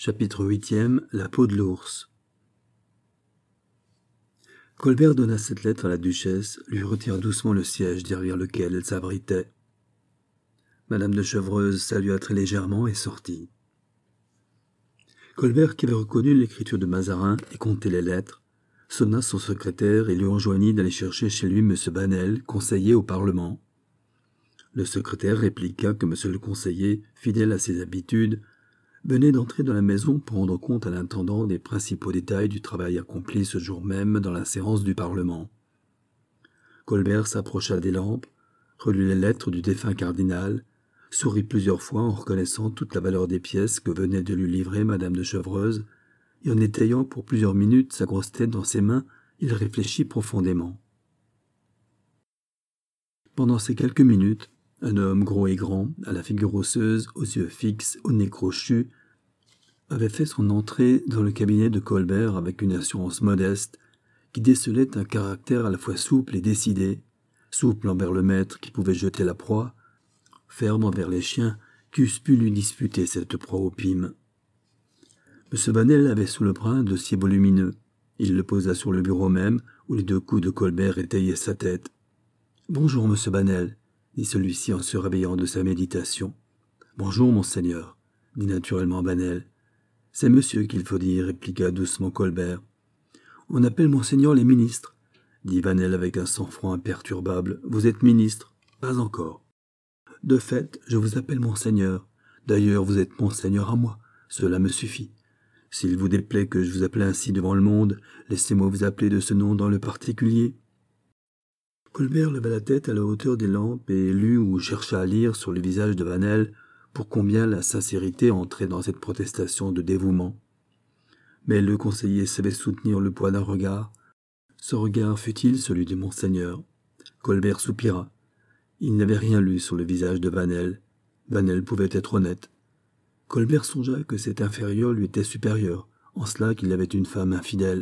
Chapitre 8e. La peau de l'ours. Colbert donna cette lettre à la duchesse, lui retira doucement le siège derrière lequel elle s'abritait. Madame de Chevreuse salua très légèrement et sortit. Colbert, qui avait reconnu l'écriture de Mazarin et compté les lettres, sonna son secrétaire et lui enjoignit d'aller chercher chez lui M. Banel, conseiller au Parlement. Le secrétaire répliqua que M. le conseiller, fidèle à ses habitudes, venait d'entrer dans la maison pour rendre compte à l'intendant des principaux détails du travail accompli ce jour même dans la séance du Parlement. Colbert s'approcha des lampes, relut les lettres du défunt cardinal, sourit plusieurs fois en reconnaissant toute la valeur des pièces que venait de lui livrer Madame de Chevreuse, et en étayant pour plusieurs minutes sa grosse tête dans ses mains, il réfléchit profondément. Pendant ces quelques minutes, un homme gros et grand, à la figure osseuse, aux yeux fixes, au nez crochu, avait fait son entrée dans le cabinet de Colbert avec une assurance modeste qui décelait un caractère à la fois souple et décidé, souple envers le maître qui pouvait jeter la proie, ferme envers les chiens qui eussent pu lui disputer cette proie au pime. M. Banel avait sous le bras un dossier volumineux. Il le posa sur le bureau même, où les deux coups de Colbert étayaient sa tête. « Bonjour, M. Banel », dit celui-ci en se réveillant de sa méditation. « Bonjour, monseigneur », dit naturellement Banel. « C'est monsieur qu'il faut dire, répliqua doucement Colbert. « On appelle monseigneur les ministres, » dit Banel avec un sang-froid imperturbable. « Vous êtes ministre ?»« Pas encore. »« De fait, je vous appelle monseigneur. D'ailleurs, vous êtes monseigneur à moi. Cela me suffit. S'il vous déplaît que je vous appelle ainsi devant le monde, laissez-moi vous appeler de ce nom dans le particulier. » Colbert leva la tête à la hauteur des lampes et lut ou chercha à lire sur le visage de Banel pour combien la sincérité entrait dans cette protestation de dévouement. Mais le conseiller savait soutenir le poids d'un regard. Ce regard fut-il celui de monseigneur? Colbert soupira. Il n'avait rien lu sur le visage de Banel. Banel pouvait être honnête. Colbert songea que cet inférieur lui était supérieur, en cela qu'il avait une femme infidèle.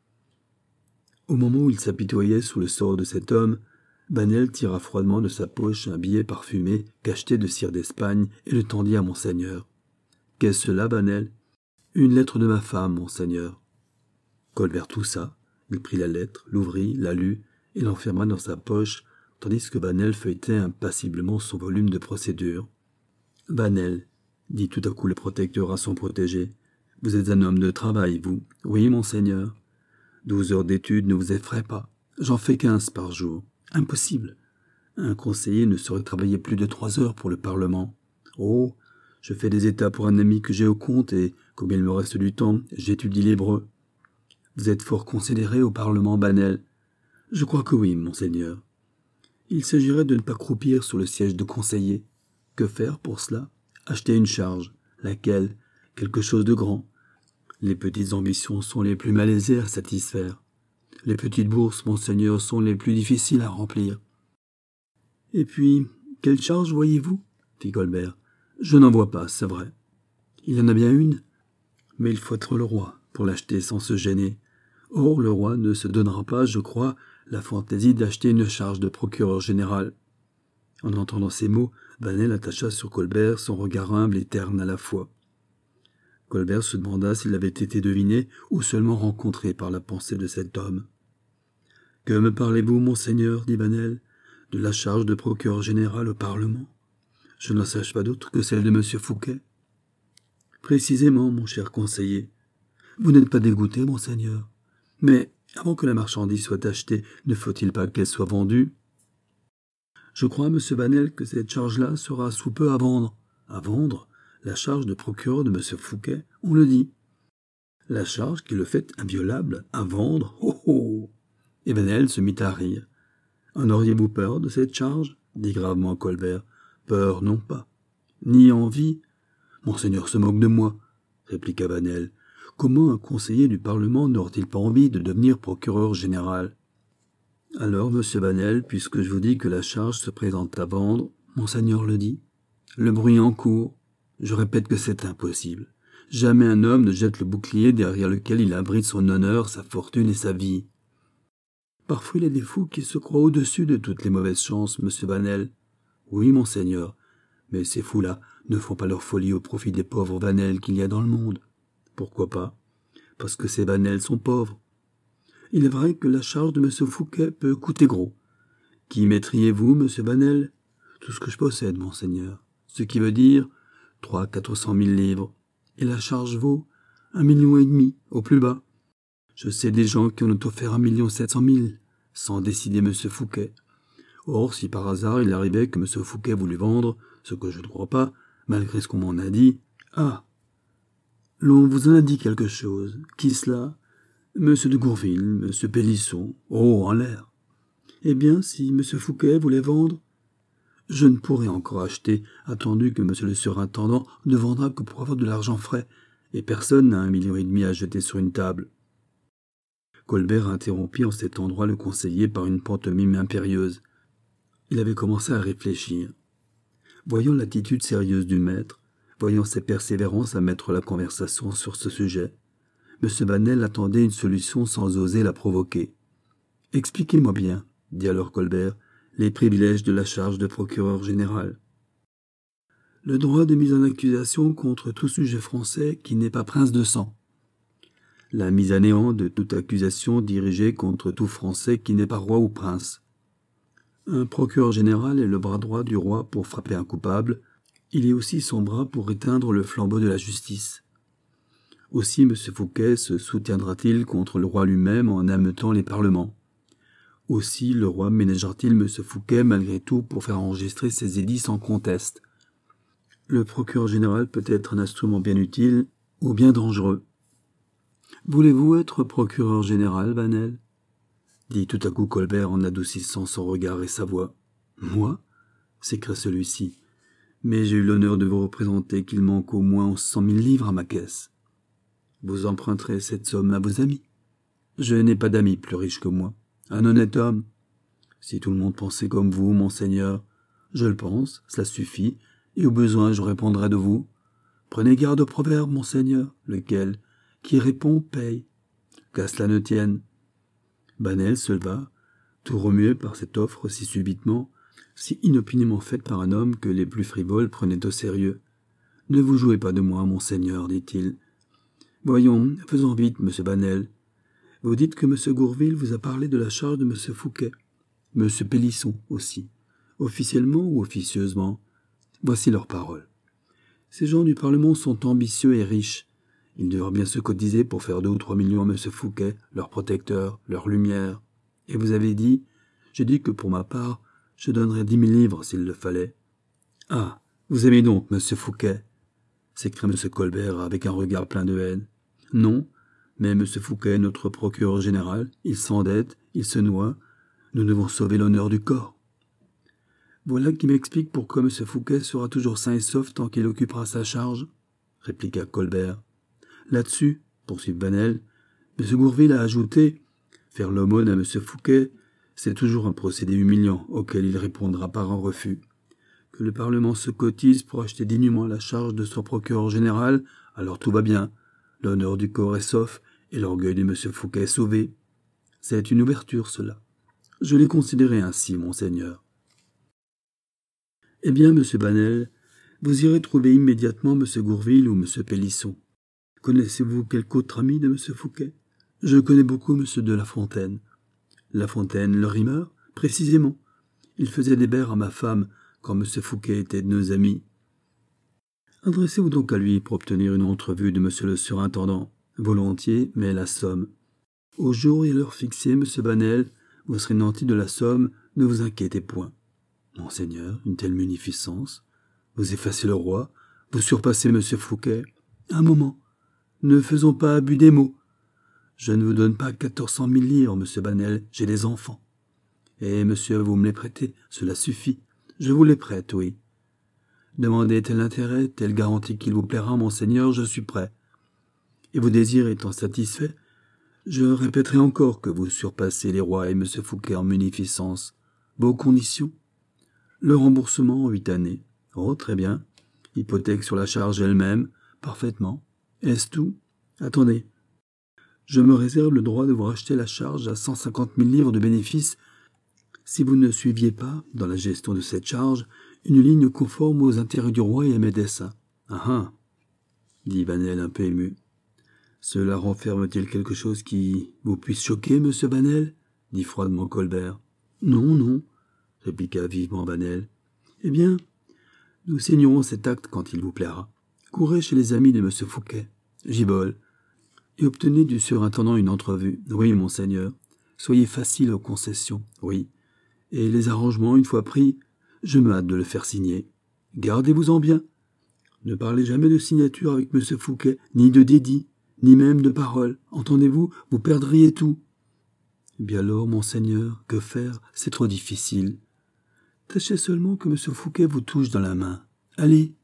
Au moment où il s'apitoyait sous le sort de cet homme, Banel tira froidement de sa poche un billet parfumé cacheté de cire d'Espagne et le tendit à monseigneur. « Qu'est-ce cela, Banel ?»« Une lettre de ma femme, monseigneur. » Colbert toussa. Il prit la lettre, l'ouvrit, la lut et l'enferma dans sa poche, tandis que Banel feuilletait impassiblement son volume de procédure. « Banel, » dit tout à coup le protecteur à son protégé, « vous êtes un homme de travail, vous. »« Oui, monseigneur. » 12 heures d'études ne vous effraient pas. J'en fais 15 par jour. Impossible. Un conseiller ne saurait travailler plus de 3 heures pour le Parlement. Oh, je fais des états pour un ami que j'ai au compte et, comme il me reste du temps, j'étudie l'hébreu. Vous êtes fort considéré au Parlement, Banel. Je crois que oui, monseigneur. Il s'agirait de ne pas croupir sur le siège de conseiller. Que faire pour cela? Acheter une charge. Laquelle? Quelque chose de grand. Les petites ambitions sont les plus malaisées à satisfaire. Les petites bourses, monseigneur, sont les plus difficiles à remplir. « Et puis, quelle charge voyez-vous » fit Colbert. « Je n'en vois pas, c'est vrai. Il y en a bien une, mais il faut être le roi pour l'acheter sans se gêner. Or, le roi ne se donnera pas, je crois, la fantaisie d'acheter une charge de procureur général. » En entendant ces mots, Banel attacha sur Colbert son regard humble et terne à la fois. Colbert se demanda s'il avait été deviné ou seulement rencontré par la pensée de cet homme. « Que me parlez-vous, monseigneur, dit Banel, de la charge de procureur général au Parlement? Je n'en sache pas d'autre que celle de M. Fouquet. »« Précisément, mon cher conseiller. Vous n'êtes pas dégoûté, monseigneur. Mais, avant que la marchandise soit achetée, ne faut-il pas qu'elle soit vendue? Je crois, M. Banel, que cette charge-là sera sous peu à vendre. »« À vendre ? La charge de procureur de M. Fouquet, on le dit. »« La charge qui le fait inviolable, à vendre, oh oh !» Et Banel se mit à rire. « En auriez-vous peur de cette charge ?» dit gravement Colbert. « Peur, non pas. Ni envie. Monseigneur se moque de moi, » répliqua Banel. « Comment un conseiller du Parlement n'aurait-il pas envie de devenir procureur général ?»« Alors, monsieur Banel, puisque je vous dis que la charge se présente à vendre, monseigneur le dit. Le bruit en court. Je répète que c'est impossible. Jamais un homme ne jette le bouclier derrière lequel il abrite son honneur, sa fortune et sa vie. Parfois il y a des fous qui se croient au-dessus de toutes les mauvaises chances, monsieur Banel. Oui, monseigneur, mais ces fous-là ne font pas leur folie au profit des pauvres Banel qu'il y a dans le monde. Pourquoi pas? Parce que ces Vanel sont pauvres. Il est vrai que la charge de M. Fouquet peut coûter gros. Qui mettriez-vous, M. Vanel? Tout ce que je possède, monseigneur. Ce qui veut dire 300 000 à 400 000 livres. Et la charge vaut 1,5 million, au plus bas. Je sais des gens qui en ont offert 1,7 million, sans décider M. Fouquet. Or, si par hasard il arrivait que M. Fouquet voulût vendre, ce que je ne crois pas, malgré ce qu'on m'en a dit... Ah! L'on vous en a dit quelque chose. Qui cela? M. de Gourville, M. Pélisson. Oh, en l'air. Eh bien, si M. Fouquet voulait vendre, je ne pourrais encore acheter, attendu que M. le surintendant ne vendra que pour avoir de l'argent frais, et personne n'a 1,5 million à jeter sur une table. Colbert interrompit en cet endroit le conseiller par une pantomime impérieuse. Il avait commencé à réfléchir. Voyant l'attitude sérieuse du maître, voyant ses persévérances à mettre la conversation sur ce sujet, M. Vanel attendait une solution sans oser la provoquer. « Expliquez-moi bien, » dit alors Colbert, « les privilèges de la charge de procureur général. » Le droit de mise en accusation contre tout sujet français qui n'est pas prince de sang. La mise à néant de toute accusation dirigée contre tout Français qui n'est pas roi ou prince. Un procureur général est le bras droit du roi pour frapper un coupable. Il est aussi son bras pour éteindre le flambeau de la justice. Aussi M. Fouquet se soutiendra-t-il contre le roi lui-même en ameutant les parlements. Aussi le roi ménagera-t-il M. Fouquet malgré tout pour faire enregistrer ses édits sans conteste. Le procureur général peut être un instrument bien utile ou bien dangereux. « Voulez-vous être procureur général, Vanel ?» dit tout à coup Colbert en adoucissant son regard et sa voix. « Moi » s'écria celui-ci. « Mais j'ai eu l'honneur de vous représenter qu'il manque au moins 100 000 livres à ma caisse. Vous emprunterez cette somme à vos amis. Je n'ai pas d'amis plus riches que moi. Un honnête homme. Si tout le monde pensait comme vous, monseigneur, je le pense, cela suffit, et au besoin je répondrai de vous. Prenez garde au proverbe, monseigneur, lequel, qui répond, paye. Qu'à cela ne tienne. » Vanel se leva, tout remué par cette offre si subitement, si inopinément faite par un homme que les plus frivoles prenaient au sérieux. « Ne vous jouez pas de moi, monseigneur, dit-il. Voyons, faisons vite, monsieur Vanel. Vous dites que M. Gourville vous a parlé de la charge de M. Fouquet. M. Pélisson aussi. Officiellement ou officieusement? Voici leurs paroles. Ces gens du Parlement sont ambitieux et riches. Ils doivent bien se cotiser pour faire 2 ou 3 millions à M. Fouquet, leur protecteur, leur lumière. Et vous avez dit, j'ai dit que pour ma part, je donnerais 10 000 livres s'il le fallait. Ah, vous aimez donc M. Fouquet? S'écria M. Colbert avec un regard plein de haine. Non, mais M. Fouquet est notre procureur général, il s'endette, il se noie, nous devons sauver l'honneur du corps. Voilà qui m'explique pourquoi M. Fouquet sera toujours sain et sauf tant qu'il occupera sa charge, répliqua Colbert. Là-dessus, poursuivit Vanel, M. Gourville a ajouté, faire l'aumône à M. Fouquet, c'est toujours un procédé humiliant auquel il répondra par un refus. Que le Parlement se cotise pour acheter dignement la charge de son procureur général, alors tout va bien. L'honneur du corps est sauf et l'orgueil de M. Fouquet est sauvé. C'est une ouverture, cela. Je l'ai considéré ainsi, monseigneur. Eh bien, M. Vanel, vous irez trouver immédiatement M. Gourville ou M. Pélisson. Connaissez-vous quelque autre ami de M. Fouquet? Je connais beaucoup M. de La Fontaine. La Fontaine, le rimeur? Précisément. Il faisait des vers à ma femme quand M. Fouquet était de nos amis. Adressez-vous donc à lui pour obtenir une entrevue de M. le surintendant. Volontiers, mais la somme. Au jour et à l'heure fixée, M. Vanel, vous serez nanti de la somme, ne vous inquiétez point. Monseigneur, une telle munificence. Vous effacez le roi, vous surpassez M. Fouquet. Un moment, ne faisons pas abus des mots. Je ne vous donne pas 400 000 livres, M. Vanel, j'ai des enfants. Eh, monsieur, vous me les prêtez, cela suffit. Je vous les prête, oui. Demandez tel intérêt, telle garantie qu'il vous plaira, monseigneur, je suis prêt. Et vos désirs étant satisfaits, je répéterai encore que vous surpassez les rois et M. Fouquet en munificence. Vos conditions? Le remboursement en 8 années. Oh, très bien. Hypothèque sur la charge elle-même. Parfaitement. Est-ce tout? Attendez. Je me réserve le droit de vous racheter la charge à 150 000 livres de bénéfice si vous ne suiviez pas, dans la gestion de cette charge, une ligne conforme aux intérêts du roi et à mes desseins. Ah ah, dit Vanel un peu ému. Cela renferme-t-il quelque chose qui vous puisse choquer, monsieur Banel dit froidement Colbert. Non, non, répliqua vivement Banel. Eh bien, nous signerons cet acte quand il vous plaira. Courez chez les amis de monsieur Fouquet, Gibol, et obtenez du surintendant une entrevue. Oui, monseigneur. Soyez facile aux concessions, oui. Et les arrangements, une fois pris, je me hâte de le faire signer. Gardez-vous-en bien. Ne parlez jamais de signature avec monsieur Fouquet, ni de dédit, ni même de parole. Entendez-vous, vous perdriez tout. Eh bien alors, monseigneur, que faire? C'est trop difficile. Tâchez seulement que monsieur Fouquet vous touche dans la main. Allez,